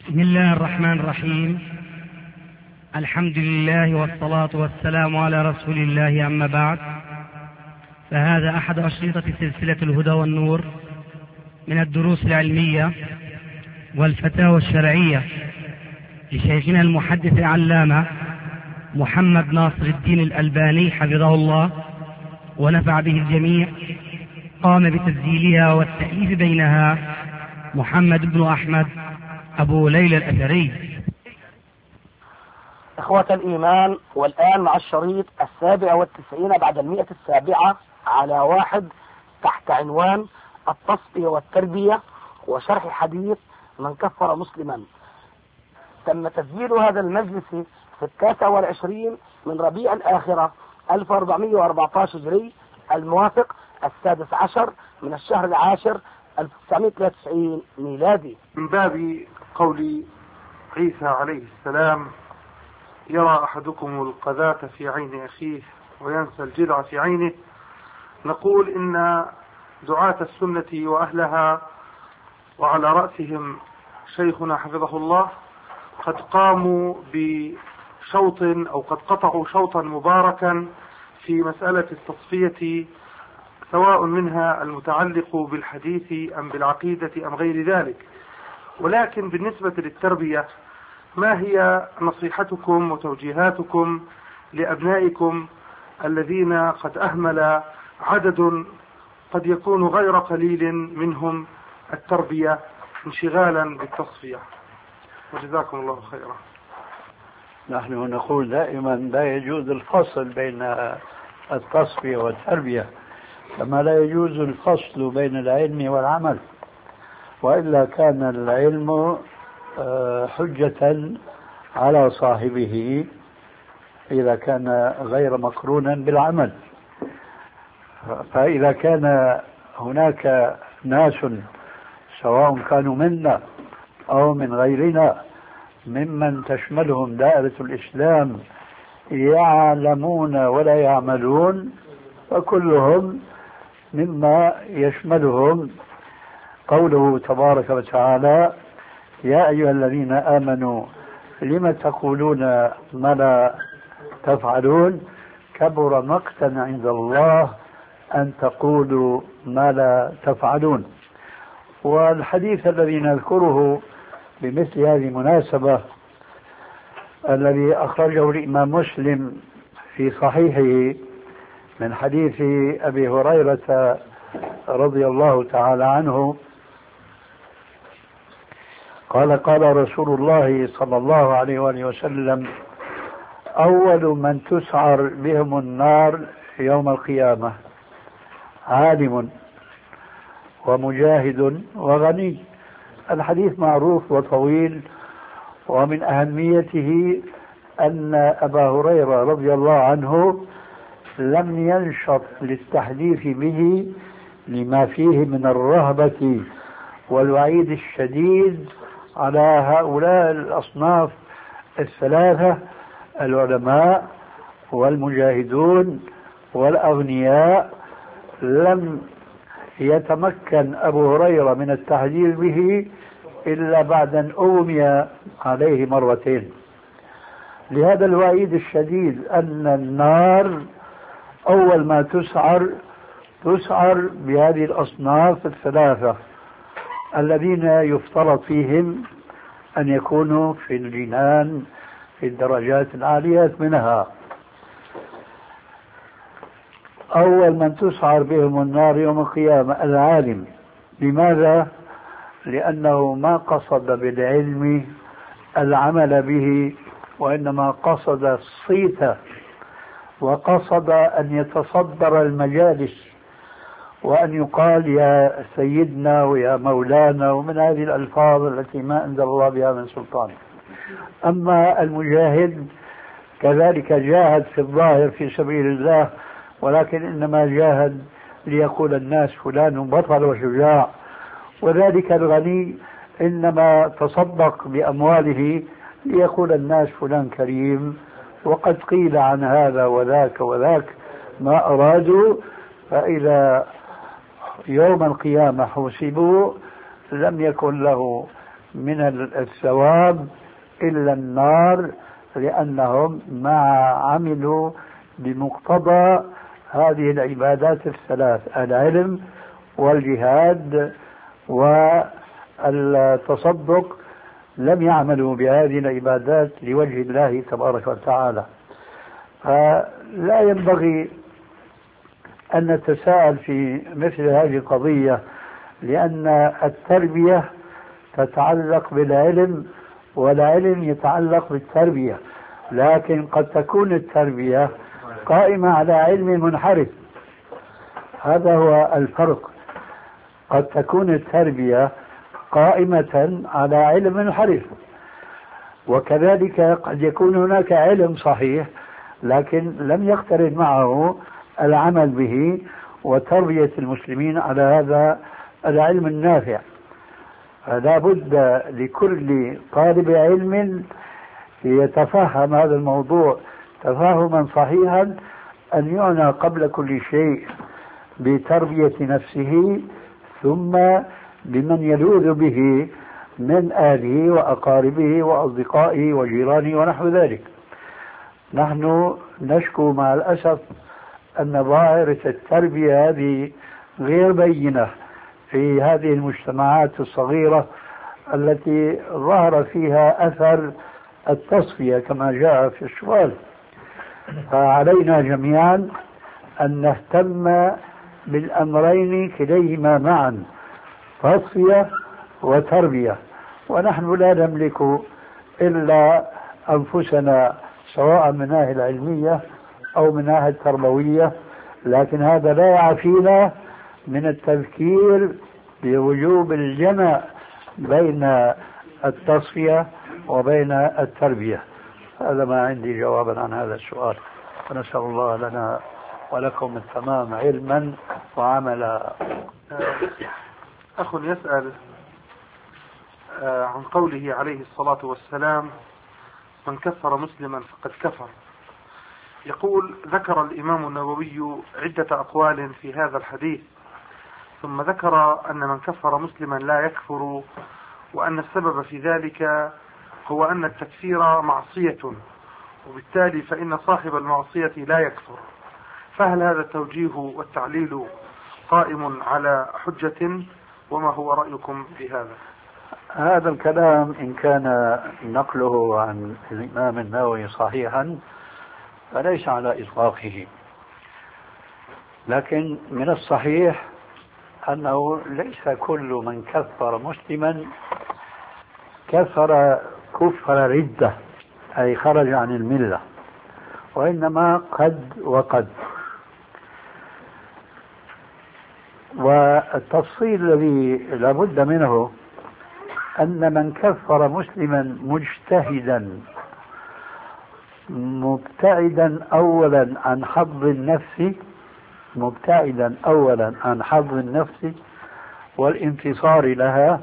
بسم الله الرحمن الرحيم. الحمد لله والصلاة والسلام على رسول الله، أما بعد، فهذا أحد أشرطة سلسلة الهدى والنور من الدروس العلمية والفتاوى الشرعية لشيخنا المحدث العلامة محمد ناصر الدين الألباني حفظه الله ونفع به الجميع. قام بتسجيلها والتأليف بينها محمد بن أحمد أبو ليلى الأثري. إخوة الإيمان، والآن مع الشريط 97 بعد 107 على 1 تحت عنوان التصفية والتربية وشرح حديث من كفر مسلما. تم تسجيل هذا المجلس في 29 من ربيع الآخرة 1414 هجري، الموافق 16 من الشهر العاشر 1993 ميلادي. من باب قول عيسى عليه السلام: يرى أحدكم القذاة في عين أخيه وينسى الجذع في عينه، نقول إن دعاة السنة وأهلها وعلى رأسهم شيخنا حفظه الله قد قاموا بشوط أو قد قطعوا شوطا مباركا في مسألة التصفية، سواء منها المتعلق بالحديث أم بالعقيدة أم غير ذلك. ولكن بالنسبة للتربية، ما هي نصيحتكم وتوجيهاتكم لأبنائكم الذين قد أهمل عدد قد يكون غير قليل منهم التربية انشغالا بالتصفية؟ وجزاكم الله خيرا. نحن نقول دائما لا يجوز الفصل بين التصفية والتربية، كما لا يجوز الفصل بين العلم والعمل، وإلا كان العلم حجة على صاحبه إذا كان غير مقرونا بالعمل. فإذا كان هناك ناس سواء كانوا منا أو من غيرنا ممن تشملهم دائرة الإسلام يعلمون ولا يعملون، فكلهم مما يشملهم قوله تبارك وتعالى: يا أيها الذين آمنوا لم تقولون ما لا تفعلون كبر مقتا عند الله أن تقولوا ما لا تفعلون. والحديث الذي نذكره بمثل هذه المناسبة الذي أخرجه الإمام مسلم في صحيحه من حديث أبي هريرة رضي الله تعالى عنه قال: قال رسول الله صلى الله عليه وآله وسلم: أول من تسعر بهم النار يوم القيامة عالم ومجاهد وغني. الحديث معروف وطويل، ومن أهميته أن أبا هريرة رضي الله عنه لم ينشط للتحديث به لما فيه من الرهبة والوعيد الشديد على هؤلاء الأصناف الثلاثة: العلماء والمجاهدون والأغنياء. لم يتمكن أبو هريرة من التحذير به إلا بعد أن أغمي عليه مرتين. لهذا الوعيد الشديد أن النار أول ما تسعر بهذه الأصناف الثلاثة الذين يفترض فيهم أن يكونوا في الجنان في الدرجات العالية منها. أول من تسعر بهم النار يوم القيامة العالم. لماذا؟ لأنه ما قصد بالعلم العمل به، وإنما قصد الصيت، وقصد أن يتصدر المجالس وأن يقال يا سيدنا ويا مولانا ومن هذه الألفاظ التي ما أنزل الله بها من سلطان. أما المجاهد كذلك جاهد في الظاهر في سبيل الله، ولكن إنما جاهد ليقول الناس فلان بطل وشجاع. وذلك الغني إنما تصدق بأمواله ليقول الناس فلان كريم، وقد قيل عن هذا وذاك وذاك ما أرادوا، فإذا يوم القيامة حوسبوا لم يكن له من الثواب إلا النار، لأنهم ما عملوا بمقتضى هذه العبادات الثلاث: العلم والجهاد والتصدق، لم يعملوا بهذه العبادات لوجه الله تبارك وتعالى. فلا ينبغي أن نتساءل في مثل هذه القضية، لأن التربية تتعلق بالعلم والعلم يتعلق بالتربية، لكن قد تكون التربية قائمة على علم منحرف. هذا هو الفرق. قد تكون التربية قائمة على علم منحرف، وكذلك قد يكون هناك علم صحيح لكن لم يقترن معه العمل به وتربية المسلمين على هذا العلم النافع. فلا بد لكل طالب علم يتفهم هذا الموضوع تفاهما صحيحا أن يعنى قبل كل شيء بتربية نفسه، ثم بمن يلوذ به من أهله وأقاربه وأصدقائه وجيرانه ونحو ذلك. نحن نشكو مع الأسف أن ظاهرة التربية هذه غير بينة في هذه المجتمعات الصغيرة التي ظهر فيها أثر التصفية كما جاء في السؤال. فعلينا جميعا أن نهتم بالأمرين كليهما معا، تصفية وتربية، ونحن لا نملك إلا أنفسنا سواء من الناحية العلمية أو من الناحية التربوية، لكن هذا لا يعفينا من التفكير بوجوب الجمع بين التصفية وبين التربية. هذا ما عندي جوابا عن هذا السؤال، ونسأل الله لنا ولكم التمام علما وعملا. أخ يسأل عن قوله عليه الصلاة والسلام: من كفر مسلما فقد كفر. يقول: ذكر الإمام النووي عدة أقوال في هذا الحديث، ثم ذكر أن من كفر مسلما لا يكفر، وأن السبب في ذلك هو أن التكفير معصية، وبالتالي فإن صاحب المعصية لا يكفر. فهل هذا التوجيه والتعليل قائم على حجة؟ وما هو رأيكم بهذا؟ هذا الكلام إن كان نقله عن الإمام النووي صحيحا فليس على إطلاقه، لكن من الصحيح أنه ليس كل من كفر مسلما كفر كفر ردة أي خرج عن الملة، وإنما قد وقد. والتفصيل الذي لابد منه أن من كفر مسلما مجتهدا مبتعدا أولا عن حظ النفس والانتصار لها،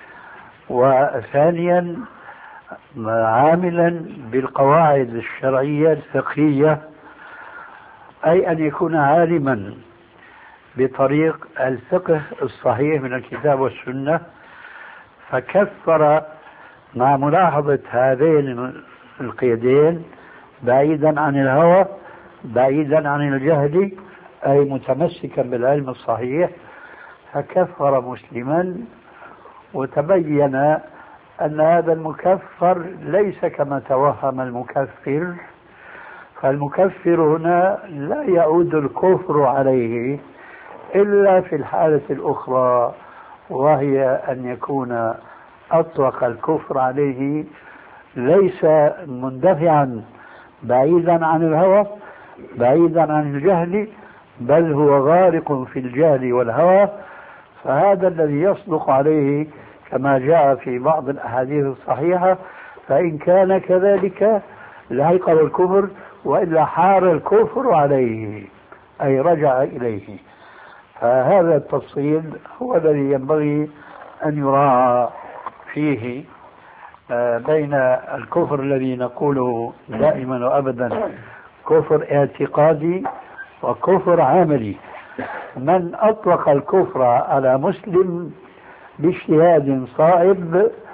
وثانيا عاملا بالقواعد الشرعية الفقهية، أي أن يكون عالما بطريق الفقه الصحيح من الكتاب والسنة، فكفر مع ملاحظة هذين القيدين: بعيدا عن الهوى، بعيدا عن الجهل، أي متمسكا بالعلم الصحيح، فكفر مسلما. وتبين أن هذا المكفر ليس كما توهم المكفر، فالمكفر هنا لا يعود الكفر عليه إلا في الحالة الأخرى، وهي أن يكون أطلق الكفر عليه ليس مندفعا بعيدا عن الهوى بعيدا عن الجهل، بل هو غارق في الجهل والهوى. فهذا الذي يصدق عليه كما جاء في بعض الأحاديث الصحيحة، فإن كان كذلك لحقه الكفر، وإلا حار الكفر عليه أي رجع إليه. فهذا التفصيل هو الذي ينبغي أن يراعى فيه بين الكفر الذي نقوله دائما وأبدا كفر اعتقادي وكفر عملي. من أطلق الكفر على مسلم باجتهاد صائب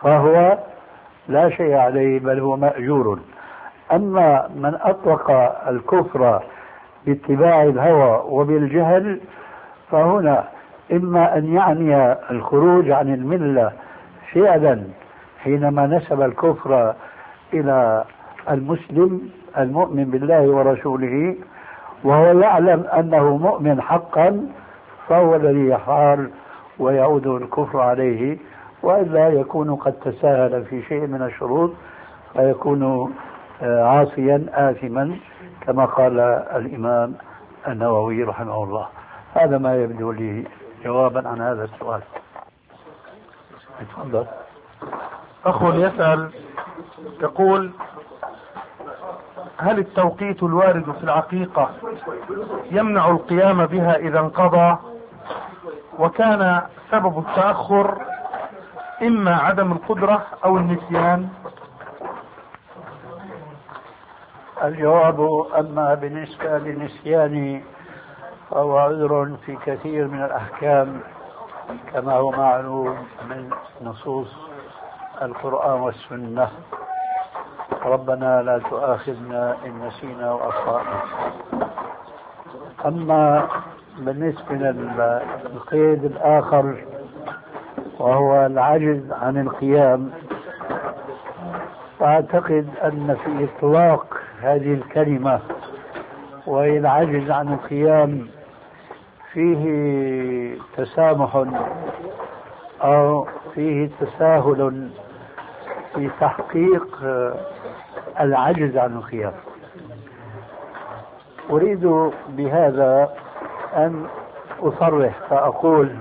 فهو لا شيء عليه بل هو مأجور. أما من أطلق الكفر باتباع الهوى وبالجهل فهنا إما أن يعني الخروج عن الملة فعلا حينما نسب الكفر إلى المسلم المؤمن بالله ورسوله وهو يعلم أنه مؤمن حقا، فهو الذي يحار ويعود الكفر عليه، وإلا يكون قد تساهل في شيء من الشروط فيكون عاصيا آثما كما قال الإمام النووي رحمه الله. هذا ما يبدو لي جوابا عن هذا السؤال. تفضل. أخ يسأل يقول: هل التوقيت الوارد في العقيقة يمنع القيام بها إذا انقضى؟ وكان سبب التأخر إما عدم القدرة أو النسيان؟ الجواب: أما بالنسبة للنسيان فهو عذر في كثير من الأحكام كما هو معلوم من نصوص القرآن والسنة. ربنا لا تؤاخذنا إن نسينا وأخطأنا. أما بالنسبة للقيد الآخر وهو العجز عن القيام، فأعتقد أن في إطلاق هذه الكلمة وهي العجز عن القيام فيه تسامح أو فيه تساهل في تحقيق العجز عن القيام. أريد بهذا أن أصرح فأقول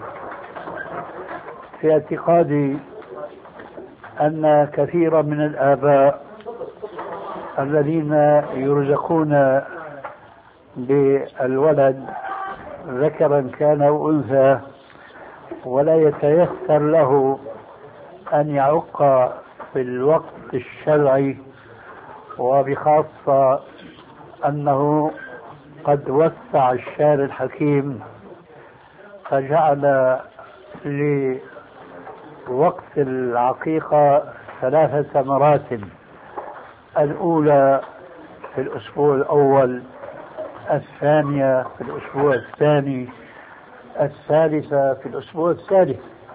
في اعتقادي أن كثيرا من الآباء الذين يرزقون بالولد ذكرا كان أو أنثى ولا يتيسر له أن يعق في الوقت الشرعي، وبخاصة أنه قد وسع الشارع الحكيم فجعل لوقت العقيقة 3 مراتب: الأولى في الأسبوع الأول، الثانية في الأسبوع الثاني، الثالثة في الأسبوع الثالث.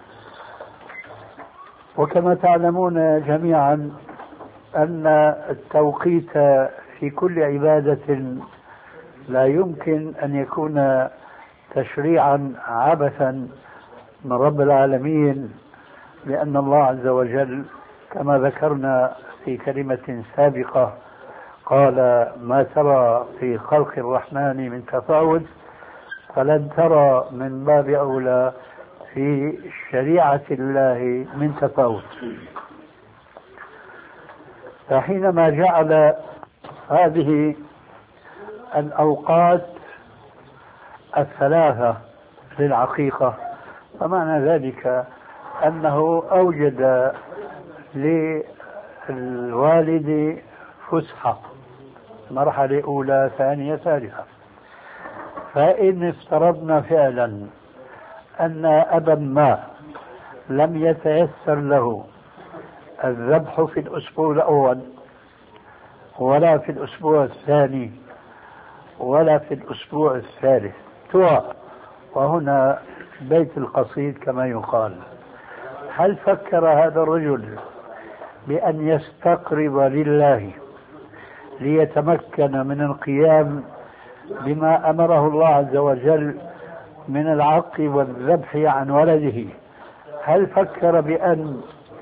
وكما تعلمون جميعا أن التوقيت في كل عبادة لا يمكن أن يكون تشريعا عبثا من رب العالمين، لأن الله عز وجل كما ذكرنا في كلمة سابقة قال: ما ترى في خلق الرحمن من تفاوت فلن ترى من باب أولى في شريعة الله من تفاوت. فحينما جعل هذه الأوقات 3 للعقيقة فمعنى ذلك أنه أوجد للوالد فسحة، مرحلة أولى ثانية ثالثة. فإن افترضنا فعلا أن أبا ما لم يتيسر له الذبح في الأسبوع الأول ولا في الأسبوع الثاني ولا في الأسبوع الثالث، وهنا بيت القصيد كما يقال: هل فكر هذا الرجل بأن يستقرب لله ليتمكن من القيام بما أمره الله عز وجل من العق والذبح عن ولده؟ هل فكر بأن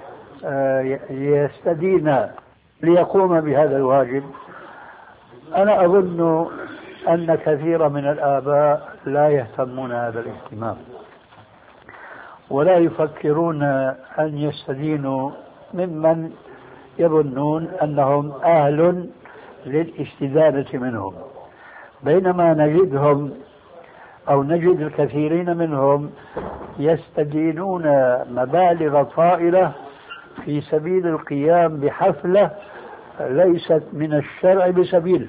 يستدين ليقوم بهذا الواجب؟ أنا أظن أن كثير من الآباء لا يهتمون هذا الاهتمام ولا يفكرون أن يستدينوا ممن يظنون أنهم أهل للاستدانة منهم، بينما نجدهم أو نجد الكثيرين منهم يستدينون مبالغ طائلة في سبيل القيام بحفلة ليست من الشرع بسبيل،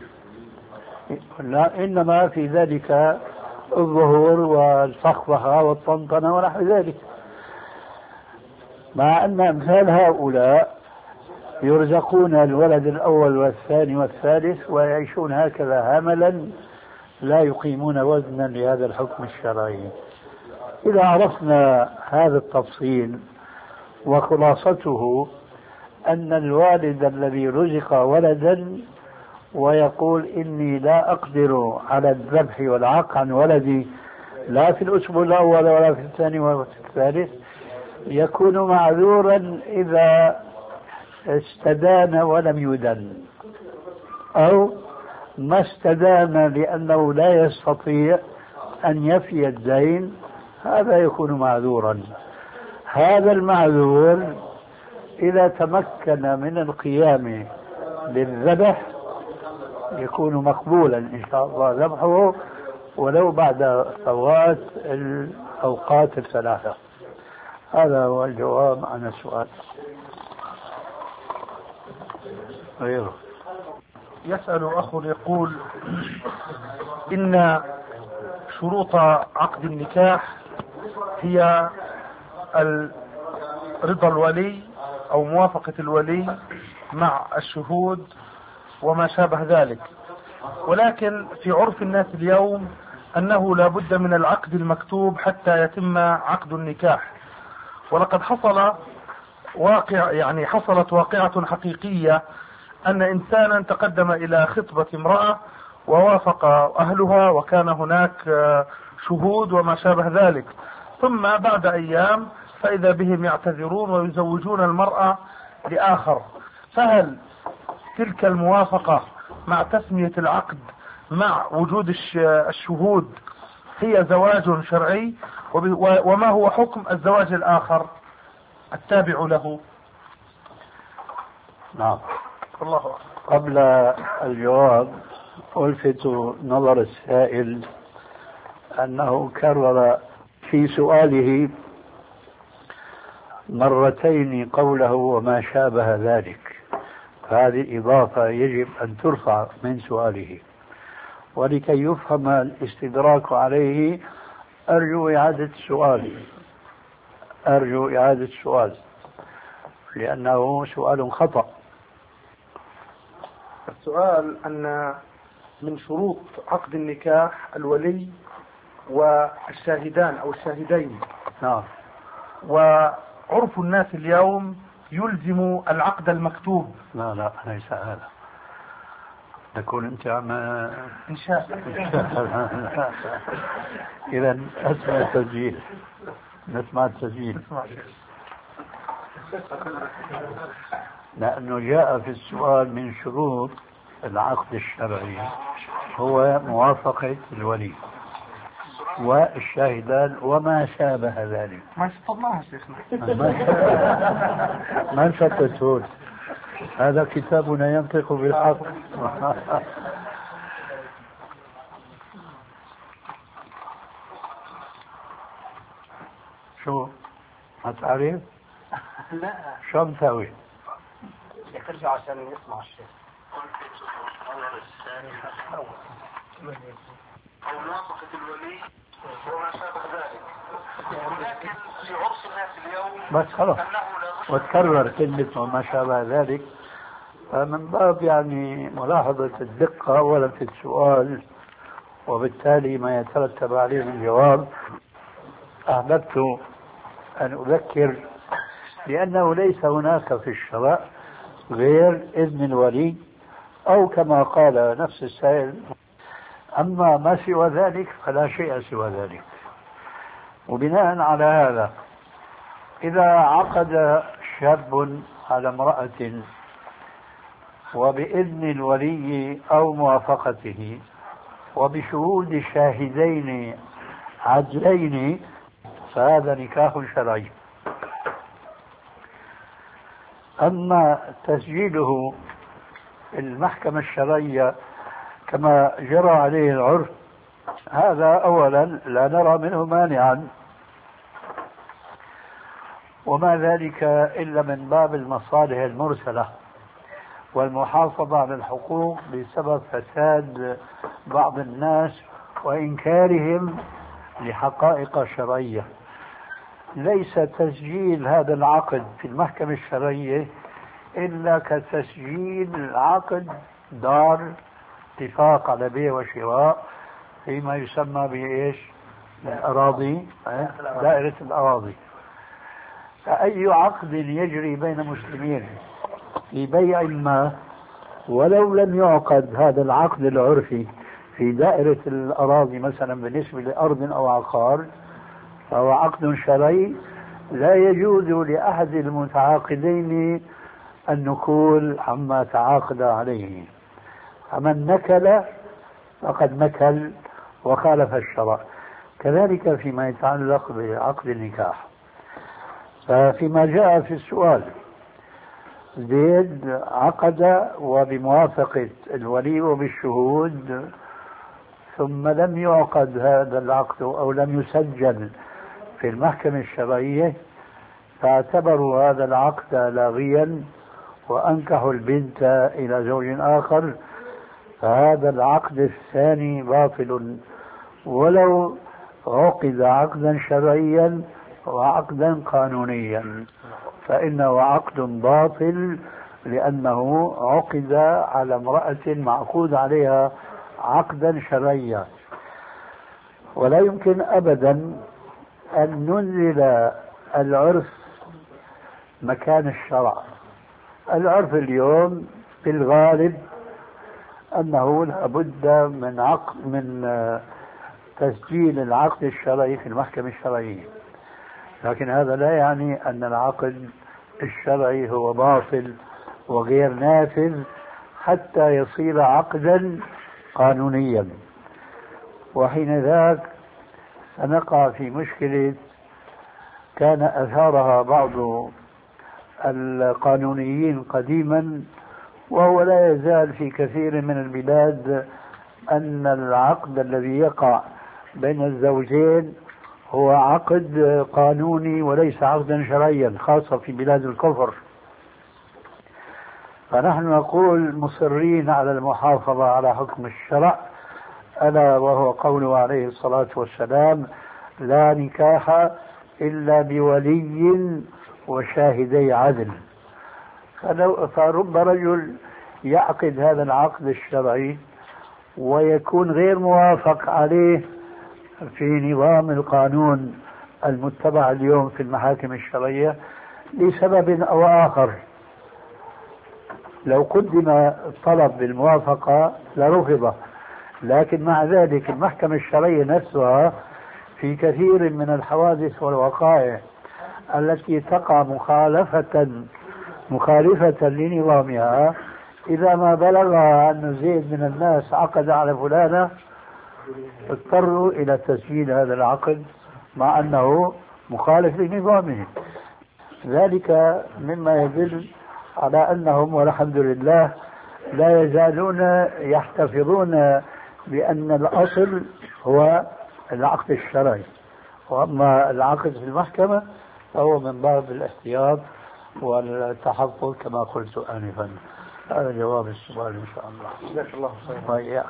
إنما في ذلك الظهور والفخفخة والطنطنة ونحو ذلك. مع أن أمثال هؤلاء يرزقون الولد الأول والثاني والثالث ويعيشون هكذا هملا لا يقيمون وزنا لهذا الحكم الشرعي. إذا عرفنا هذا التفصيل وخلاصته أن الوالد الذي رزق ولدا ويقول إني لا أقدر على الذبح والعاق عن ولدي لا في الأسبوع الأول ولا في الثاني ولا في الثالث، يكون معذورا إذا استدان ولم يدن، أو ما استدان لأنه لا يستطيع أن يفي الدين، هذا يكون معذورا. هذا المعذور إذا تمكن من القيام بالذبح يكون مقبولا إن شاء الله ذبحه ولو بعد فوات الأوقات الثلاثة. هذا هو الجواب عن السؤال. غيره. يسأل أخ يقول إن شروط عقد النكاح هي رضا الولي أو موافقة الولي مع الشهود وما شابه ذلك، ولكن في عرف الناس اليوم أنه لا بد من العقد المكتوب حتى يتم عقد النكاح. ولقد حصلت واقعة حقيقية أن إنسانا تقدم إلى خطبة امرأة ووافق أهلها وكان هناك شهود وما شابه ذلك، ثم بعد أيام فإذا بهم يعتذرون ويزوجون المرأة لآخر. فهل تلك الموافقة مع تسمية العقد مع وجود الشهود هي زواج شرعي؟ وما هو حكم الزواج الآخر التابع له؟ نعم. الله أكبر. قبل الجواب ألفت نظر السائل أنه كرر في سؤاله مرتين قوله وما شابه ذلك، فهذه إضافة يجب أن ترفع من سؤاله، ولكي يفهم الاستدراك عليه أرجو إعادة السؤال لأنه سؤال خطأ. السؤال أن من شروط عقد النكاح الولي والشاهدان أو الشاهدين. نعم. وعرف الناس اليوم يلزم العقد المكتوب. لا ليس هذا، تكون أنت عم إنشاء. إذا أسمع التسجيل، نسمع التسجيل، لأنه جاء في السؤال من شروط العقد الشرعي هو موافقة الولي والشاهدان وما شابه ذلك. ما شطبناها شيخنا. ما شطبتون، هذا كتابنا ينطق بالحق. شو ما تعرف؟ لا شو مسوي؟ ترجع عشان يسمع الشيخ. أو موافقة الولي وما شابه ذلك، ولكن في عرف الناس اليوم بس خلاص وتكرر كلمة وما شابه ذلك، فمن باب ملاحظة الدقة أولا في السؤال وبالتالي ما يترتب عليه من جواب، أحببت أن أذكر لأنه ليس هناك في الشرع غير إذن الولي أو كما قال نفس السائل، أما ما سوى ذلك فلا شيء سوى ذلك. وبناء على هذا إذا عقد شاب على امرأة وبإذن الولي أو موافقته وبشهود شاهدين عدلين فهذا نكاح شرعي. أما تسجيله المحكمة الشرعية كما جرى عليه العرف هذا أولا لا نرى منه مانعا، وما ذلك إلا من باب المصالح المرسلة والمحافظة على الحقوق بسبب فساد بعض الناس وإنكارهم لحقائق شرعية. ليس تسجيل هذا العقد في المحكمة الشرعية إلا كتسجيل عقد دار اتفاق على بيع وشراء فيما يسمى بإيش؟ الأراضي، دائرة الأراضي. فأي عقد يجري بين مسلمين في بيع ما ولو لم يعقد هذا العقد العرفي في دائرة الأراضي مثلا بالنسبة لأرض أو عقار فهو عقد شرعي لا يجوز لأحد المتعاقدين النكول عما تعاقد عليه. فمن نكل فقد نكل وخالف الشرع. كذلك فيما يتعلق بعقد النكاح. ففيما جاء في السؤال زيد عقد وبموافقة الولي وبالشهود ثم لم يعقد هذا العقد أو لم يسجل في المحكمة الشرعية فاعتبروا هذا العقد لاغيا وأنكحوا البنت إلى زوج آخر، فهذا العقد الثاني باطل ولو عقد عقدا شرعيا وعقدا قانونيا، فإنه عقد باطل لأنه عقد على امرأة معقود عليها عقدا شرعيا. ولا يمكن أبدا أن ننزل العرف مكان الشرع. العرف اليوم في الغالب أنه لابد من تسجيل العقد الشرعي في المحكمة الشرعية، لكن هذا لا يعني أن العقد الشرعي هو باطل وغير نافذ حتى يصير عقدا قانونيا، وحين ذاك سنقع في مشكلة كان أثارها بعض القانونيين قديما وهو لا يزال في كثير من البلاد أن العقد الذي يقع بين الزوجين هو عقد قانوني وليس عقدا شرعيا، خاصة في بلاد الكفر. فنحن نقول مصرين على المحافظة على حكم الشرع، ألا وهو قوله عليه الصلاة والسلام: لا نكاح إلا بولي وشاهدي عدل. فرب رجل يعقد هذا العقد الشرعي ويكون غير موافق عليه في نظام القانون المتبع اليوم في المحاكم الشرعية لسبب أو آخر. لو قدم الطلب بالموافقة لرفض، لكن مع ذلك المحكمة الشرعية نفسها في كثير من الحوادث والوقائع التي تقع مخالفة لنظامها إذا ما بلغها أن زيد من الناس عقد على فلانة اضطروا إلى تسجيل هذا العقد مع أنه مخالف لنظامه. ذلك مما يدل على أنهم والحمد لله لا يزالون يحتفظون بأن الأصل هو العقد الشرعي، وأما العقد في المحكمة فهو من باب الاحتياط والتحفظ كما قلت آنفا. هذا جواب السؤال إن شاء الله. جزاك الله خيرا.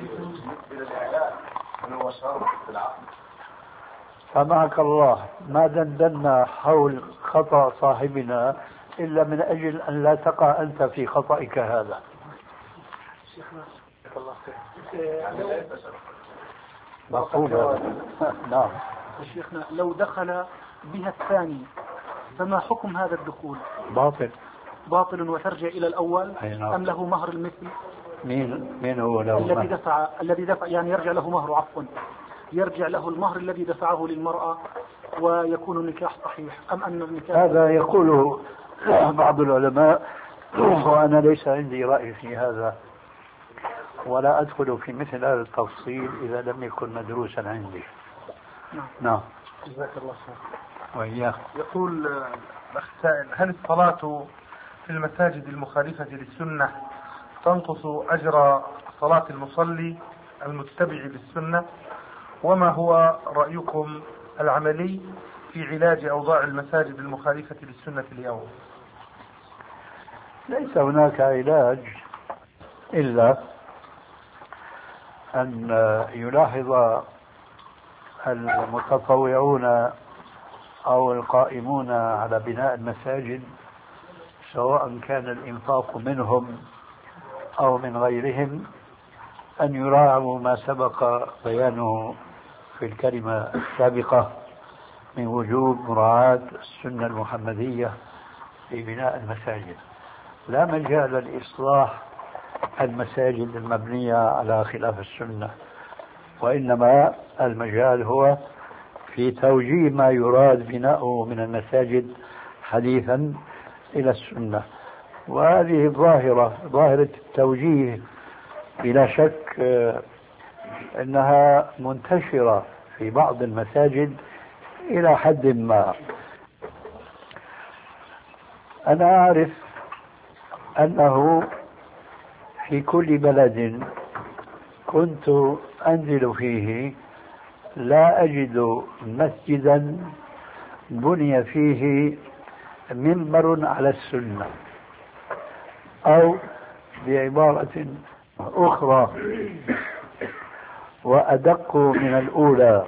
سمعك الله، ما دندنا حول خطأ صاحبنا إلا من أجل أن لا تقع أنت في خطأك هذا. شيخنا جزاك الله خير. مفهوم. نعم. شيخنا لو دخل بها الثاني فما حكم هذا الدخول؟ باطل وترجع إلى الأول أم له مهر المثل؟ مين هو له الذي دفع يعني يرجع له مهر، عفوا يرجع له المهر الذي دفعه للمرأة ويكون النكاح صحيح أم أن النكاح؟ هذا يقوله بعض العلماء وأنا ليس عندي رأي في هذا ولا أدخل في مثل هذا التفصيل إذا لم يكن مدروسا عندي. نعم. جزاك الله خير. وإياك. يقول هل الصلاة في المساجد المخالفة للسنة تنقص أجر صلاة المصلي المتبع للسنة؟ وما هو رأيكم العملي في علاج أوضاع المساجد المخالفة للسنة اليوم؟ ليس هناك علاج إلا أن يلاحظ المتطوعون أو القائمون على بناء المساجد، سواء كان الإنفاق منهم أو من غيرهم، أن يراعوا ما سبق بيانه في الكلمة السابقة من وجوب مراعاة السنة المحمدية في بناء المساجد. لا مجال لإصلاح المساجد المبنية على خلاف السنة، وإنما المجال هو في توجيه ما يراد بناؤه من المساجد حديثا إلى السنة. وهذه ظاهرة التوجيه بلا شك أنها منتشرة في بعض المساجد إلى حد ما. أنا أعرف أنه في كل بلد كنت أنزل فيه لا أجد مسجدا بني فيه منبر على السنة، أو بعبارة أخرى وأدق من الأولى،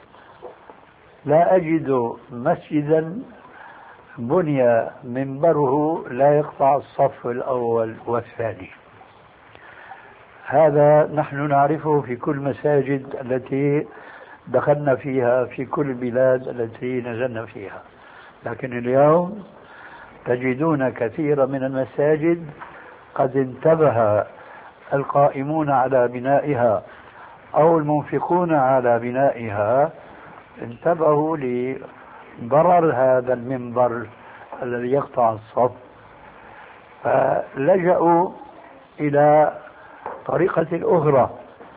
لا أجد مسجدا بني منبره لا يقطع الصف الأول والثاني. هذا نحن نعرفه في كل مساجد التي دخلنا فيها في كل البلاد التي نزلنا فيها، لكن اليوم تجدون كثير من المساجد قد انتبه القائمون على بنائها أو المنفقون على بنائها، انتبهوا لضرر هذا المنبر الذي يقطع الصف، فلجأوا إلى طريقة أخرى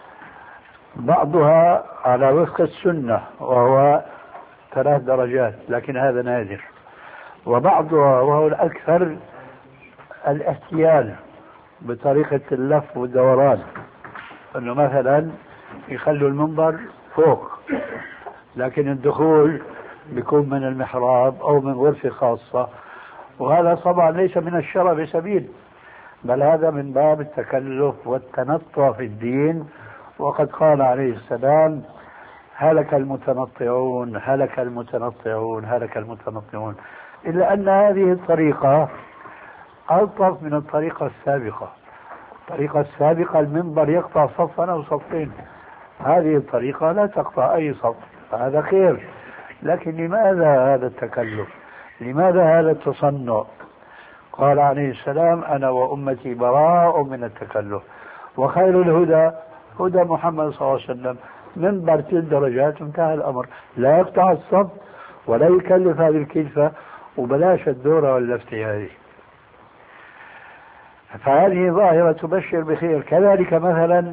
بعضها على وفق السنة وهو 3 درجات، لكن هذا نادر، وبعضها وهو الأكثر الاحتيال بطريقة اللف والدوران، أنه مثلا يخلوا المنبر فوق لكن الدخول بيكون من المحراب أو من غرفة خاصة، وهذا طبعا ليس من الشرع بسبيل، بل هذا من باب التكلف والتنطع في الدين. وقد قال عليه السلام: هلك المتنطعون هلك المتنطعون هلك المتنطعون. إلا أن هذه الطريقة ألطف من الطريقة السابقة. الطريقة السابقة المنبر يقطع صفا أو صفين، هذه الطريقة لا تقطع أي صف، هذا خير. لكن لماذا هذا التكلف؟ لماذا هذا التصنع؟ قال عليه السلام: أنا وأمتي براء من التكلف، وخير الهدى هدى محمد صلى الله عليه وسلم، منبر 3 درجات انتهى الأمر، لا يقطع الصف ولا يكلف هذه الكلفة، وبلاش الدورة واللفتة هذه. فهذه ظاهرة تبشر بخير. كذلك مثلا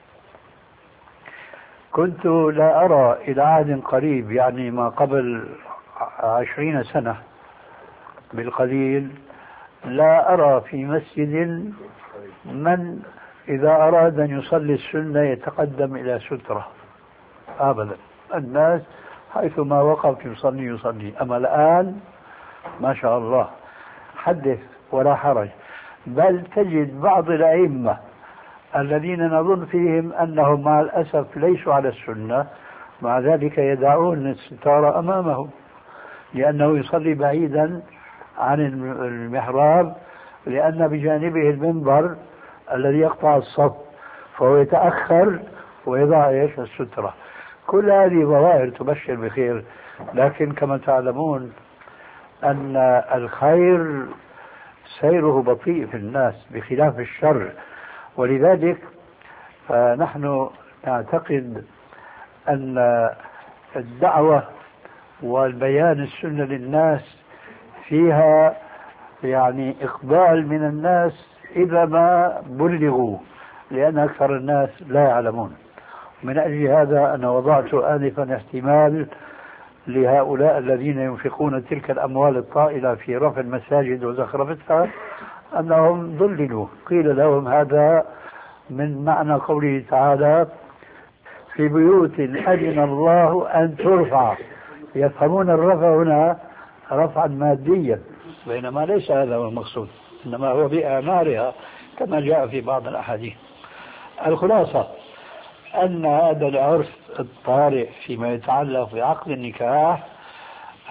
كنت لا أرى إلى عهد قريب، يعني ما قبل 20 سنة بالقليل، لا أرى في مسجد من إذا أراد أن يصلي السنة يتقدم إلى سترة أبدا، الناس حيثما وقف يصلي. أما الآن ما شاء الله حدث ولا حرج، بل تجد بعض الأئمة الذين نظن فيهم أنهم مع الأسف ليسوا على السنة، مع ذلك يدعون الستارة أمامه، لأنه يصلي بعيدا عن المحراب، لأن بجانبه المنبر الذي يقطع الصف، فهو يتأخر ويضع السترة. كل هذه ظواهر تبشر بخير، لكن كما تعلمون أن الخير سيره بطيء في الناس بخلاف الشر، ولذلك فنحن نعتقد أن الدعوة والبيان السنة للناس فيها يعني إقبال من الناس إذا ما بلغوا، لأن أكثر الناس لا يعلمون. من أجل هذا أنا وضعت آنفا احتمال لهؤلاء الذين ينفقون تلك الأموال الطائلة في رفع المساجد وزخرفتها أنهم ضللوا. قيل لهم هذا من معنى قوله تعالى: في بيوت أذن الله أن ترفع. يفهمون الرفع هنا رفعا ماديا، بينما ليس هذا هو المقصود، إنما هو بأعمارها كما جاء في بعض الأحاديث. الخلاصة أن هذا العرف الطارئ فيما يتعلق بعقد النكاح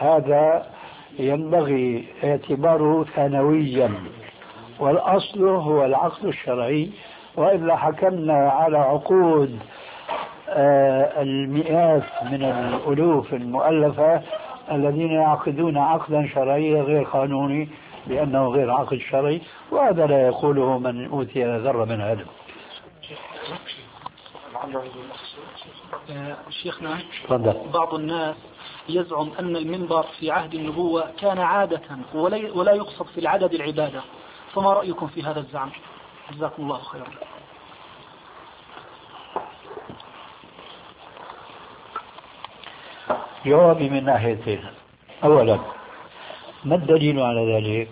هذا ينبغي اعتباره ثانويا، والأصل هو العقد الشرعي، وإلا حكمنا على عقود المئات من الألوف المؤلفة الذين يعقدون عقدا شرعيا غير قانوني لأنه غير عقد شرعي، وهذا لا يقوله من أوتي ذرة من علم. شيخنا، تفضل. بعض الناس يزعم أن المنبر في عهد النبوة كان عادة ولا يقصد في العدد العبادة، فما رأيكم في هذا الزعم؟ جزاكم الله خيرا. جوابي من ناحيتين. أولا، ما الدليل على ذلك؟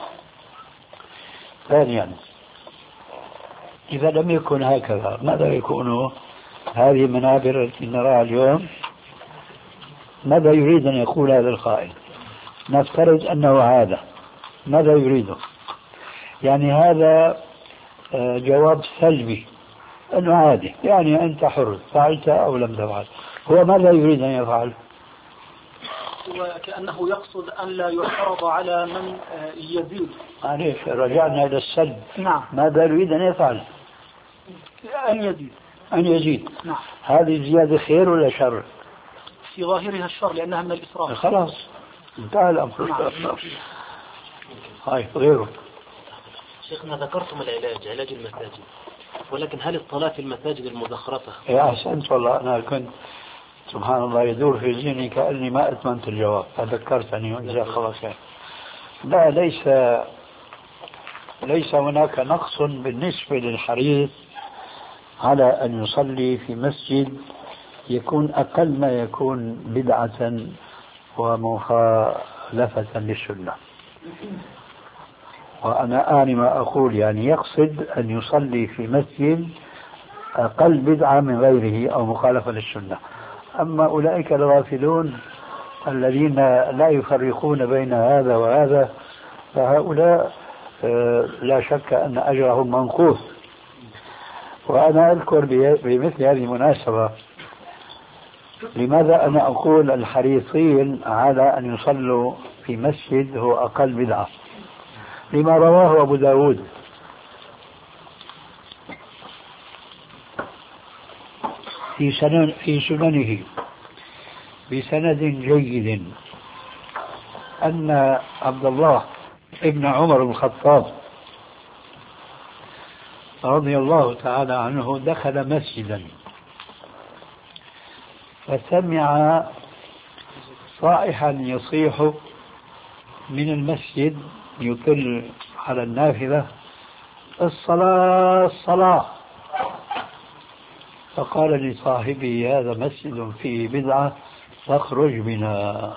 ثانيا، إذا لم يكن هكذا ماذا يكون؟ هذه المنابر التي نراها اليوم ماذا يريد أن يقول هذا القائل؟ نفترض أنه هذا، ماذا يريده؟ يعني هذا جواب سلبي أنه عادي، يعني أنت حر فعلت أو لم تفعل. هو ماذا يريد أن يفعل؟ وكأنه يقصد أن لا يعترض على من يزيد. معليش، رجعنا إلى السلب. نعم. ماذا يريد أن يفعل؟ أن يزيد. أن يزيد. نعم. هذه الزيادة خير ولا شر؟ في ظاهرها الشر لأنها من الإسراف. خلاص انتهى الأمر. نعم. هاي غيره. شيخنا، ذكرتم علاج المساجد، ولكن هل الصلاة في المساجد المزخرفة؟ يا أحسنت والله، أنا كنت سبحان الله يدور في ذهني كأني ما أتممت الجواب، فذكرتني جزاك الله خير. لا، ليس هناك نقص بالنسبة للحريص على أن يصلي في مسجد يكون أقل ما يكون بدعة ومخالفة للسنة. وأنا ما أقول، يعني يقصد أن يصلي في مسجد أقل بدعة من غيره أو مخالفة للسنة. أما أولئك الغافلون الذين لا يفرقون بين هذا وهذا فهؤلاء لا شك أن أجرهم منقوص. وأنا أذكر بمثل هذه المناسبة لماذا أنا أقول الحريصين على أن يصلوا في مسجد هو أقل بدعة، لما رواه أبو داود في سننه بسند جيد أن عبد الله ابن عمر بن الخطاب رضي الله تعالى عنه دخل مسجدا فسمع صائحا يصيح من المسجد يطل على النافذة: الصلاة الصلاة. فقال لصاحبه: هذا مسجد فيه بدعة فاخرج بنا.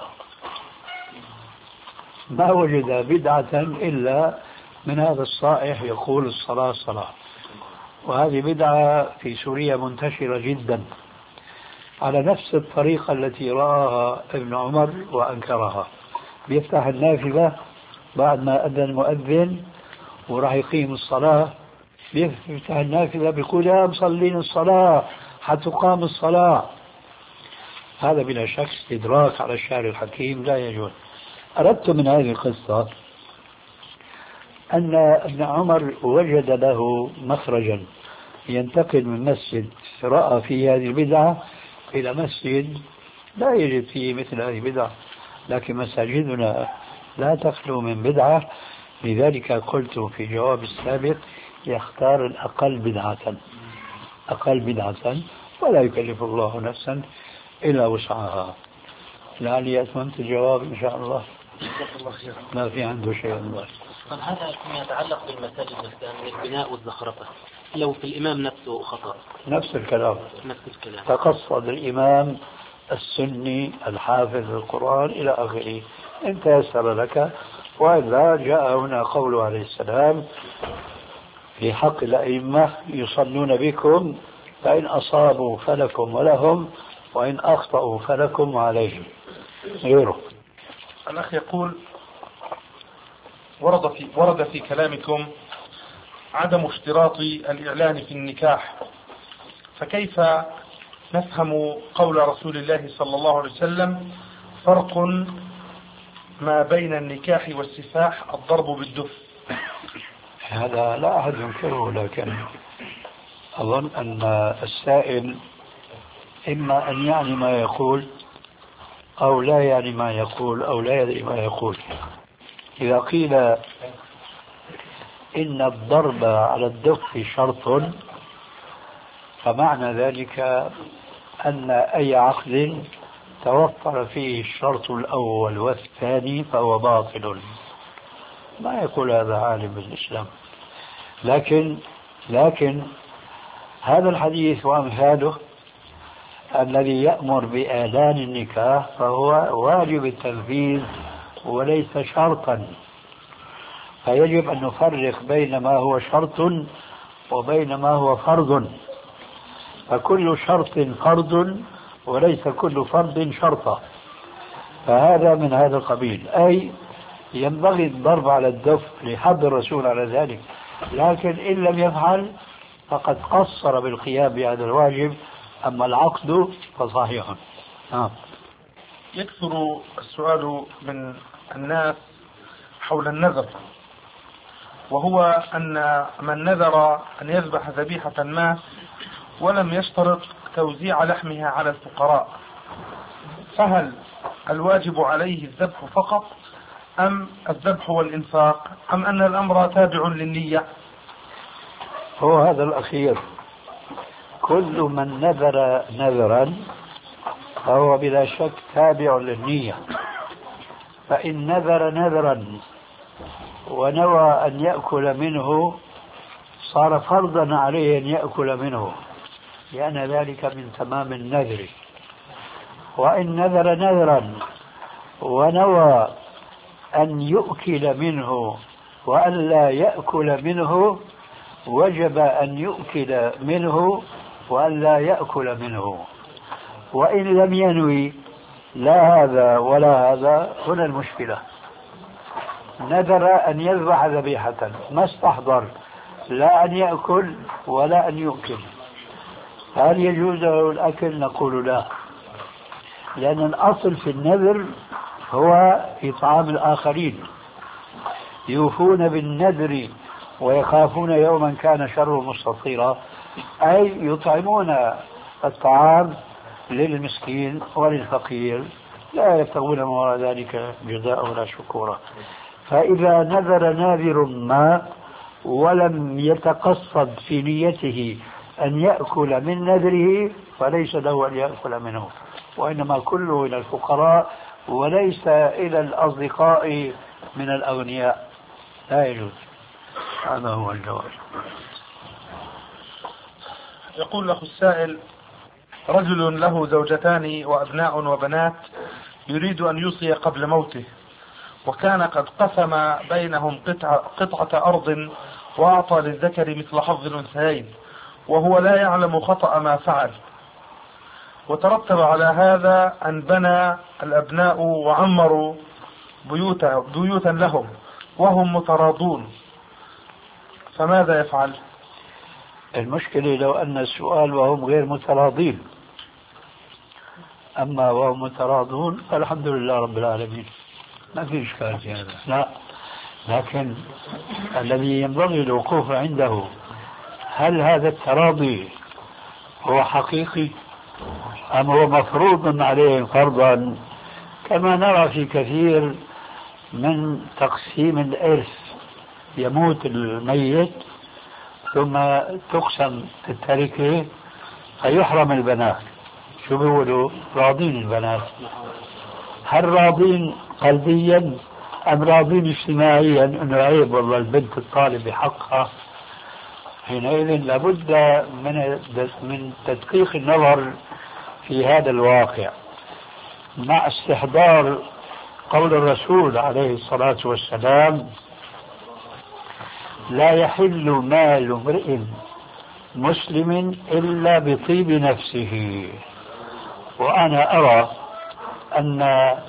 ما وجد بدعة إلا من هذا الصائح يقول الصلاة الصلاة. وهذه بدعة في سوريا منتشرة جدا على نفس الطريقة التي رآها ابن عمر وأنكرها. بيفتح النافذة بعد ما أذن المؤذن وراح يقيم الصلاة، بيفتح النافذة بيقول: يا مصلين الصلاة حتقام الصلاة. هذا بلا شك استدراك على الشارع الحكيم، لا يجوز. أردت من هذه القصة أن ابن عمر وجد له مخرجا ينتقل من مسجد رأى فيه هذه البدعة إلى مسجد لا يجد فيه مثل هذه البدعة، لكن مساجدنا لا تخلو من بدعة. لذلك قلت في جواب السابق يختار الأقل بدعة ولا يكلف الله نفسا إلا وسعها. لعلي أتممت الجواب إن شاء الله. ما في عنده شيء الله. طب هذا فيما يتعلق بالمساجد نفسها من البناء والزخرفة، لو في الإمام نفسه خطأ؟ نفس الكلام. تقصد الإمام السني الحافظ القرآن إلى آخره إن تيسر لك، وإلا جاء هنا قوله عليه السلام في حق الأئمة: يصلون بكم فإن أصابوا فلكم ولهم وإن أخطأوا فلكم وعليهم. غيره. الأخ يقول: ورد في كلامكم عدم اشتراط الإعلان في النكاح، فكيف نفهم قول رسول الله صلى الله عليه وسلم: فرق ما بين النكاح والسفاح الضرب بالدف. هذا لا أحد ينكره، لكن أظن أن السائل إما أن يعني ما يقول أو لا يعني ما يقول أو لا يدري ما يقول. إذا قيل إن الضرب على الدف شرط، فمعنى ذلك أن أي عقد توفر فيه الشرط الأول والثاني فهو باطل. ما يقول هذا عالم بالإسلام، لكن هذا الحديث وأمثاله الذي يأمر بإعلان النكاح فهو واجب التنفيذ وليس شرطا، فيجب أن نفرق بين ما هو شرط وبين ما هو فرض، فكل شرط فرض وليس كل فرض شرطا، فهذا من هذا القبيل. أي ينبغي الضرب على الدف لحد الرسول على ذلك، لكن إن لم يفعل فقد قصر بالقيام بهذا الواجب، أما العقد فصحيح. يكثر السؤال من الناس حول النذر، وهو أن من نذر أن يذبح ذبيحة ما ولم يشترط توزيع لحمها على الفقراء، فهل الواجب عليه الذبح فقط أم الذبح والإنفاق، أم أن الأمر تابع للنية؟ هو هذا الأخير، كل من نذر نذرا فهو بلا شك تابع للنية، فإن نذر نذرا ونوى أن يأكل منه صار فرضا عليه أن يأكل منه، لأن ذلك من تمام النذر. وإن نذر نذرا ونوى أن يؤكل منه وأن لا يأكل منه وجب أن يؤكل منه وأن لا يأكل منه. وإن لم ينوي لا هذا ولا هذا، هنا المشكلة. نذر أن يذبح ذبيحة ما استحضر لا أن يأكل ولا أن يؤكل، هل يجوز له الأكل؟ نقول لا، لأن الأصل في النذر هو إطعام الآخرين، يوفون بالنذر ويخافون يوما كان شره مستطيرا، أي يطعمون الطعام للمسكين وللفقير، لا يبتغون وراء ذلك جزاء ولا شكورا. فإذا نذر ناذر ما ولم يتقصد في نيته أن يأكل من نذره فليس له أن يأكل منه، وإنما كله إلى الفقراء وليس إلى الأصدقاء من الأغنياء، لا يجوز. هذا هو الجواب. يقول له السائل: رجل له زوجتان وأبناء وبنات يريد أن يوصي قبل موته، وكان قد قسم بينهم قطعة أرض وأعطى للذكر مثل حظ الأنثيين، وهو لا يعلم خطأ ما فعل، وترتب على هذا أن بنى الأبناء وعمروا بيوتا لهم وهم متراضون، فماذا يفعل؟ المشكلة لو أن السؤال وهم غير متراضين، أما وهم متراضون فالحمد لله رب العالمين، ما في إشكال في هذا. لا، لكن الذي ينبغي الوقوف عنده هل هذا التراضي هو حقيقي أم هو مفروض عليهم فرضا، كما نرى في كثير من تقسيم الإرث، يموت الميت ثم تقسم التركة فيحرم البنات. شو بيقولوا؟ راضين البنات. هل راضين قلبيا أم راضين اجتماعيا أنه عيب والله البنت الطالب بحقها؟ حينئذ لابد من تدقيق النظر في هذا الواقع، مع استحضار قول الرسول عليه الصلاة والسلام: لا يحل مال امرئ مسلم إلا بطيب نفسه. وأنا أرى أن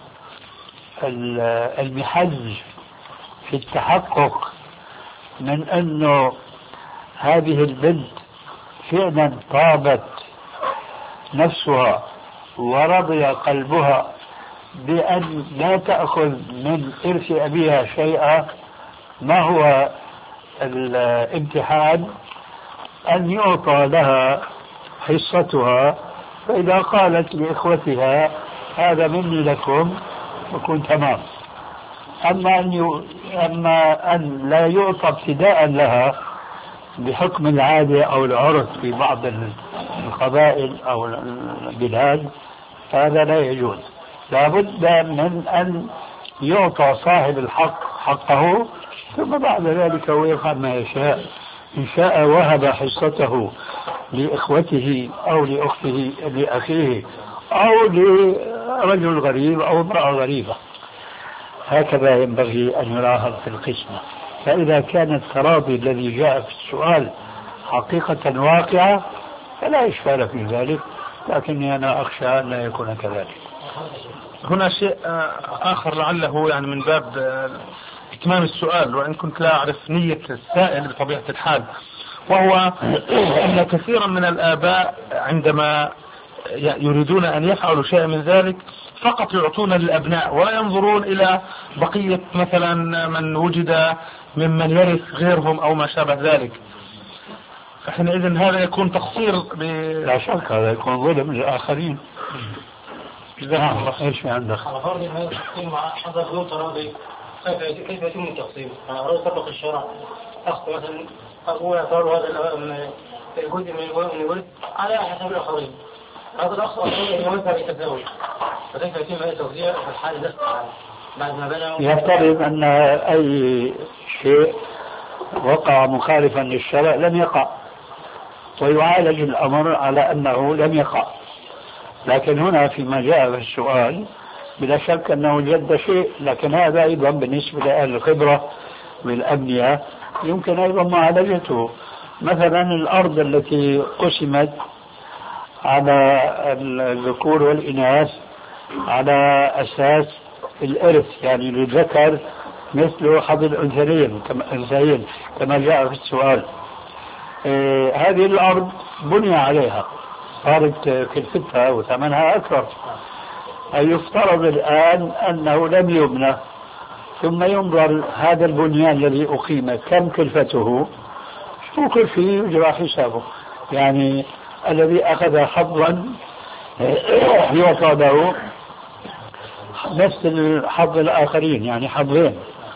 المحج في التحقق من أنه هذه البنت فعلا طابت نفسها ورضي قلبها بأن لا تأخذ من إرث أبيها شيئا. ما هو الامتحان؟ أن يعطى لها حصتها، فإذا قالت لإخوتها هذا مني لكم يكون تمام. أما أن لا يعطى ابتداء لها بحكم العادة أو العرف في بعض القبائل أو البلاد، هذا لا يجوز. لا بد من أن يعطى صاحب الحق حقه، ثم بعد ذلك هو يفعل ما يشاء. إن شاء وهب حصته لإخوته أو لأخته لأخيه أو لرجل غريب أو امرأة غريبة. هكذا ينبغي أن يلاحظ في القسمة. فإذا كان التراضي الذي جاء في السؤال حقيقة واقعة فلا إشكال في ذلك، لكني أنا أخشى أن لا يكون كذلك. هنا شيء آخر لعله يعني من باب إتمام السؤال، وإن كنت لا أعرف نية السائل بطبيعة الحال، وهو أن كثيرا من الآباء عندما يريدون أن يفعلوا شيء من ذلك فقط يعطون للأبناء ولا ينظرون إلى بقية مثلا من وجد ممن يرث غيرهم أو ما شابه ذلك. فحينئذ هذا يكون تقصير لا شك هذا يكون ظلم للآخرين. ايش عندك؟ على فرض هذا التقسيم مع حضر ذو تراضي، كيف يتم التقسيم؟ أنا أريد أطبق الشرع، أخذ مثلا أقول أعتبر هذا الجزء من الولد على حسب الآخرين، هذا الأخ يوزع بالتساوي، فكيف يتم هذا التوزيع في الحال ده بعد ما بنوا؟ يفترض أن أي شيء وقع مخالفا للشرع لم يقع، ويعالج الأمر على أنه لم يقع. لكن هنا فيما جاء في السؤال بلا شك أنه جد شيء، لكن هذا أيضا بالنسبة لأهل الخبرة بالأبنية يمكن أيضا معالجته. مثلا الأرض التي قسمت على الذكور والإناث على أساس الإرث، يعني للذكر مثل حظ الأنثيين كما جاء في السؤال، هذه الأرض بني عليها، صارت كلفتها وثمنها أكثر. يفترض الآن أنه لم يبنى، ثم ينظر هذا البنيان الذي أقيم كم كلفته، شو كلفه يجرى حسابه. يعني الذي أخذ حظا يعطى له مثل حظ الآخرين، يعني حظين.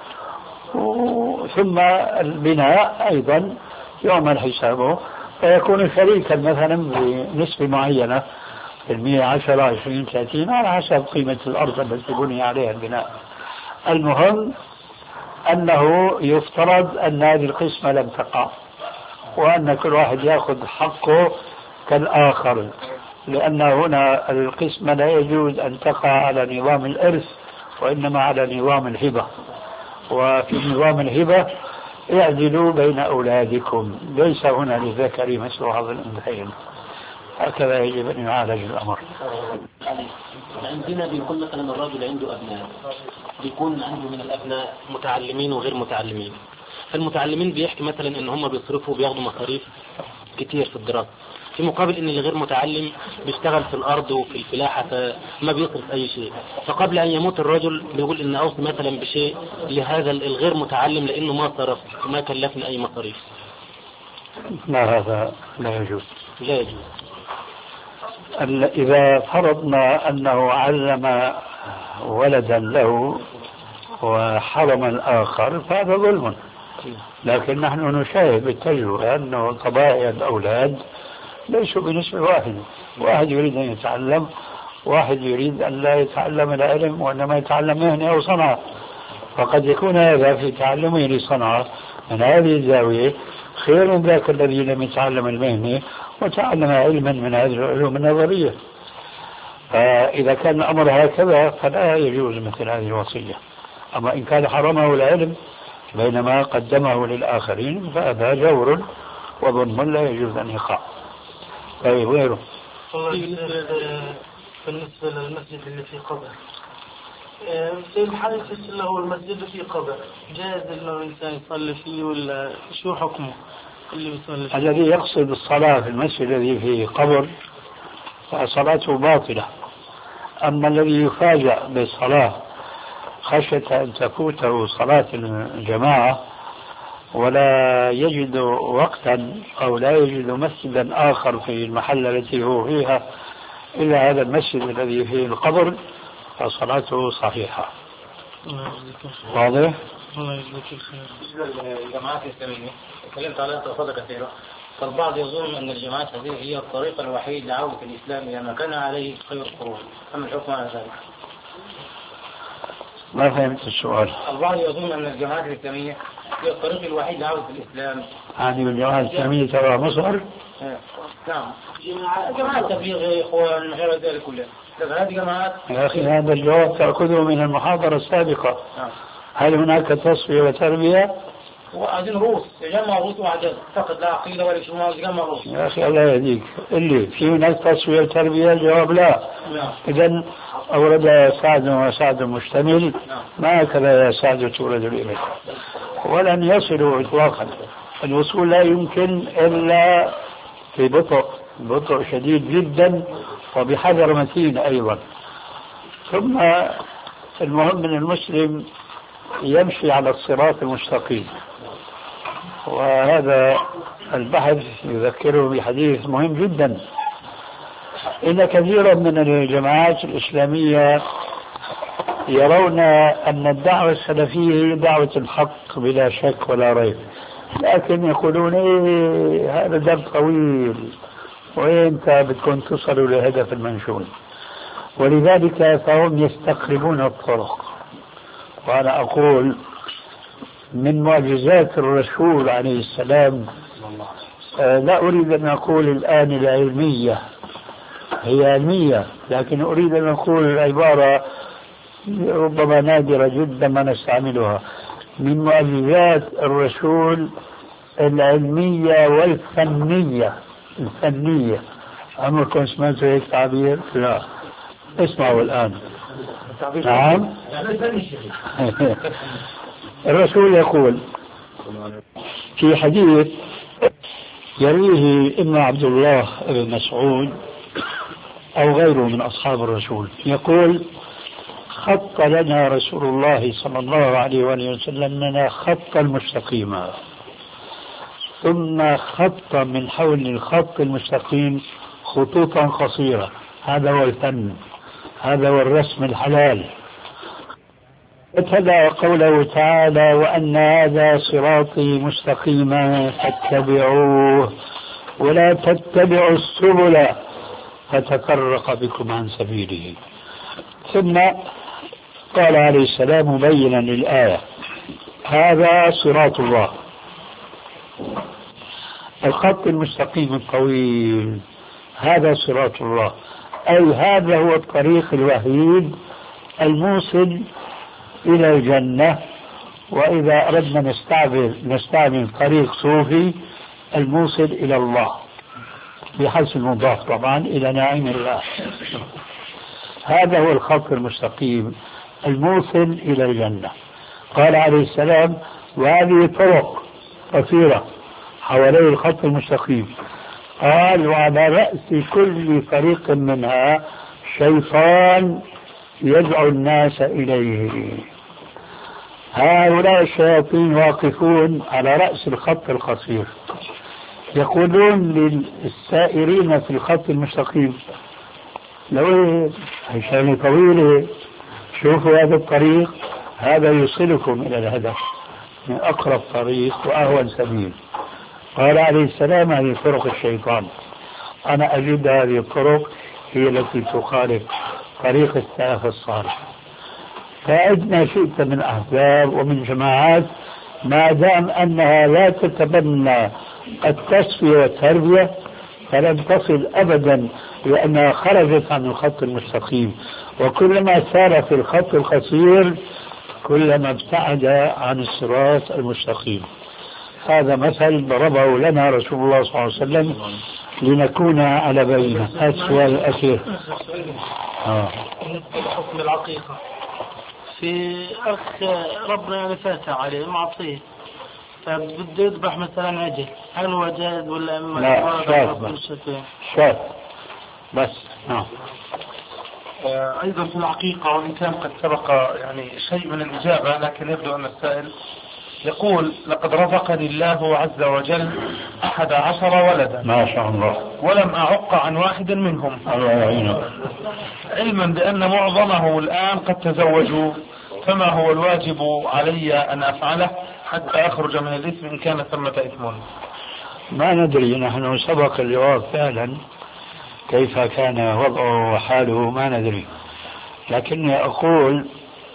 ثم البناء أيضا يعمل حسابه، فيكون شريكا مثلا بنسبة معينة، 10 20 30 على حسب قيمة الأرض التي بني عليها البناء. المهم أنه يفترض أن هذه القسمة لم تقع، وأن كل واحد يأخذ حقه كالآخر، لأن هنا القسمة لا يجوز أن تقع على نظام الإرث وإنما على نظام الهبة. وفي نظام الهبة اعدلوا بين أولادكم، ليس هنا للذكر مثل حظ الأنثيين. هكذا يجب أن يعالج الأمر. عندنا بيكون مثلا الرجل عنده أبناء، بيكون عنده من الأبناء متعلمين وغير متعلمين. فالمتعلمين بيحكي مثلا إن هم بيصرفوا بياخدوا مصاريف كتير في الدراسة، في مقابل إن الغير متعلم بيشتغل في الأرض وفي الفلاحة فما بيصرف أي شيء. فقبل أن يموت الرجل بيقول إن أوصي مثلا بشيء لهذا الغير متعلم لأنه ما صرف ما كلفني أي مصاريف. لا، هذا لا يجوز. لا يجوز. إذا فرضنا أنه علم ولدا له وحرم الآخر فهذا ظلم. لكن نحن نشاهد بالتجربة أنه طبائع الأولاد ليسوا بنسبة واحدة، واحد يريد أن يتعلم، واحد يريد أن لا يتعلم العلم وإنما يتعلم مهنة أو صنعة. فقد يكون هذا في تعلمه لصنعة من هذه الزاوية خير من ذاك الذي لم يتعلم المهنة وتعلم علما من هذه العلوم النظرية. فإذا كان الأمر هكذا فلا يجوز مثل هذه الوصية. أما إن كان حرمه العلم بينما قدمه للآخرين فهذا جور وظلم لا يجوز أن يقع. طيب غيره. بالنسبة للمسجد اللي فيه قبر، في الحال له المسجد فيه قبر، جائز إنه الإنسان يصلي فيه ولا شو حكمه اللي بيصلي فيه؟ الذي يقصد الصلاة في المسجد الذي فيه قبر فصلاته باطلة. أما الذي يفاجأ بالصلاة خشية أن تفوته صلاة الجماعة ولا يجد وقتا أو لا يجد مسجدا آخر في المحل التي هو فيها إلا هذا المسجد الذي فيه القبر فصلاته صحيحة. واضح؟ الله يجزيك الخير. الجماعات الإسلامية تكلمت عليها تفاصيل كثيرة، فالبعض يظن أن الجماعات هذه هي الطريق الوحيد لعودة الإسلام إلى ما كان عليه خير القرون، فما الحكم على ذلك؟ ما فهمت السؤال. البعض يظن أن الجماعات الإسلامية هي الطريق الوحيد لعودة الإسلام. يعني بالجماعات الإسلامية تبع مصر؟ نعم، جماعات تبليغ إخوان غير ذلك كله، لكن هذه جماعات. يا أخي هذا الجواب تأخذه من المحاضرة السابقة. هل هناك تصفية وتربية؟ وعايزين روس، يجمع روس وعدد فقط، لا عقيدة ولا شيء، يجمع روس. يا أخي الله يهديك، اللي في هناك تصفية وتربية الجواب لا. إذن أورد سعد وسعد مشتمل، ما هكذا يا سعد تورد الإليه، ولن يصلوا إطلاقا. الوصول لا يمكن إلا في بطء شديد جدا وبحذر متين أيضا. ثم المهم أن المسلم يمشي على الصراط المستقيم، وهذا البحث يذكره بحديث مهم جدا. إن كثيرا من الجماعات الإسلامية يرون أن الدعوة السلفية هي دعوة الحق بلا شك ولا ريب، لكن يقولون إيه هذا درب طويل وإنت بتكون تصل لهدف المنشود، ولذلك فهم يستقربون الطرق. وأنا أقول من معجزات الرسول عليه السلام، لا أريد أن أقول الآن العلمية، هي علمية، لكن أريد أن أقول العبارة ربما نادرة جدا ما نستعملها، من معجزات الرسول العلمية والفنية. الفنية عمركم سمعتوا هيك تعبير؟ لا، اسمعوا الآن. نعم. الرسول يقول في حديث يرويه إما عبد الله بن مسعود أو غيره من أصحاب الرسول، يقول خط لنا رسول الله صلى الله عليه وآله وسلم لنا خطا مستقيما، ثم خط من حول الخط المستقيم خطوطا قصيرة. هذا هو الفن، هذا هو الرسم الحلال. اتبع قوله تعالى وأن هذا صراطي مستقيما فاتبعوه ولا تتبعوا السبل فتفرق بكم عن سبيله. ثم قال عليه السلام مبينا للآية هذا صراط الله، الخط المستقيم الطويل، هذا صراط الله، أي هذا هو الطريق الوحيد الموصل إلى الجنة. وإذا أردنا نستعمل طريق صوفي الموصل إلى الله بحسب المضاف طبعا إلى نعيم الله. هذا هو الخط المستقيم الموصل إلى الجنة. قال عليه السلام وهذه طرق كثيرة حوالي الخط المستقيم. قال وعلى رأس كل طريق منها شيطان يدعو الناس إليه. هؤلاء الشياطين واقفون على رأس الخط القصير يقولون للسائرين في الخط المستقيم لو عشان طويلة شوفوا هذا الطريق، هذا يوصلكم إلى الهدف من أقرب طريق وأهون سبيل. قال عليه السلام هذه طرق الشيطان، أنا أجد هذه الطرق هي التي تخالف طريق السلف الصالح. فأدنى شئت من أحزاب ومن جماعات ما دام أنها لا تتبنى التصفية والتربية فلن تصل أبدا، لأنها خرجت عن الخط المستقيم، وكلما سار في الخط القصير كلما ابتعد عن الصراط المستقيم. هذا مثل ضربه لنا رسول الله صلى الله عليه وسلم لنكون على بينه. هذا السؤال الأخير. حكم العقيقة في أخ ربنا يعني فاتح عليه معصيه فبده يذبح مثلا عجل، هل هو جائز ولا إما؟ لا شاف بس. نعم. أيضا في العقيقة، وإن كان قد سبق يعني شيء من الإجابة، لكن يبدو أن السائل يقول: لقد رزقني الله عز وجل 11 ولدا ما شاء الله، ولم أعق عن واحد منهم، الله يعينك، علما بأن معظمه الآن قد تزوجوا، فما هو الواجب علي أن أفعله حتى أخرج من الإثم إن كان ثمة إثم؟ ما ندري، نحن سبق الجواب فعلا كيف كان وضعه وحاله ما ندري، لكني أقول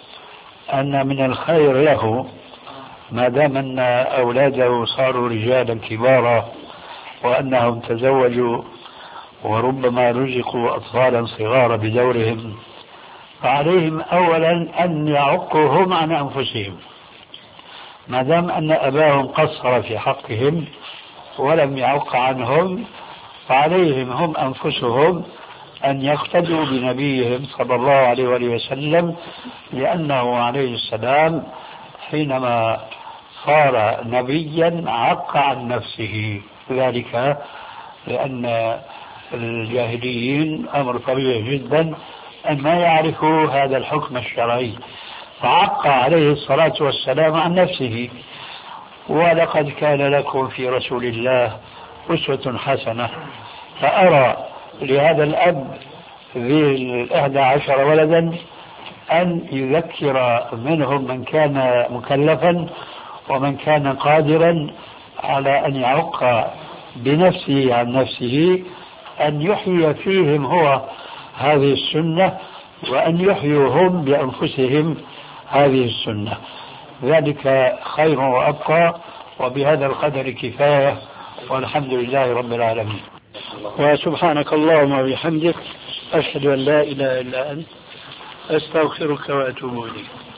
أن من الخير له ما دام أن أولاده صاروا رجالا كبارا وأنهم تزوجوا وربما رزقوا أطفالا صغارا بدورهم، فعليهم أولا أن يعقوا هم عن أنفسهم، ما دام أن أباهم قصر في حقهم ولم يعق عنهم، فعليهم هم أنفسهم أن يقتدوا بنبيهم صلى الله عليه وآله وسلم، لأنه عليه السلام حينما صار نبيا عق عن نفسه، ذلك لأن الجاهليين أمر طبيعي جدا أن ما يعرفوا هذا الحكم الشرعي، فعق عليه الصلاة والسلام عن نفسه. ولقد كان لكم في رسول الله أسوة حسنة، فأرى لهذا الأب ذي 11 ولدا أن يذكر منهم من كان مكلفا ومن كان قادرا على أن يعق بنفسه عن نفسه، أن يحيي فيهم هو هذه السنة وأن يحيوا هم بأنفسهم هذه السنة، ذلك خير وأبقى، وبهذا القدر كفاية، والحمد لله رب العالمين. وسبحانك اللهم وبحمدك، أشهد أن لا إله إلا أنت، أستغفرك وأتوب إليك.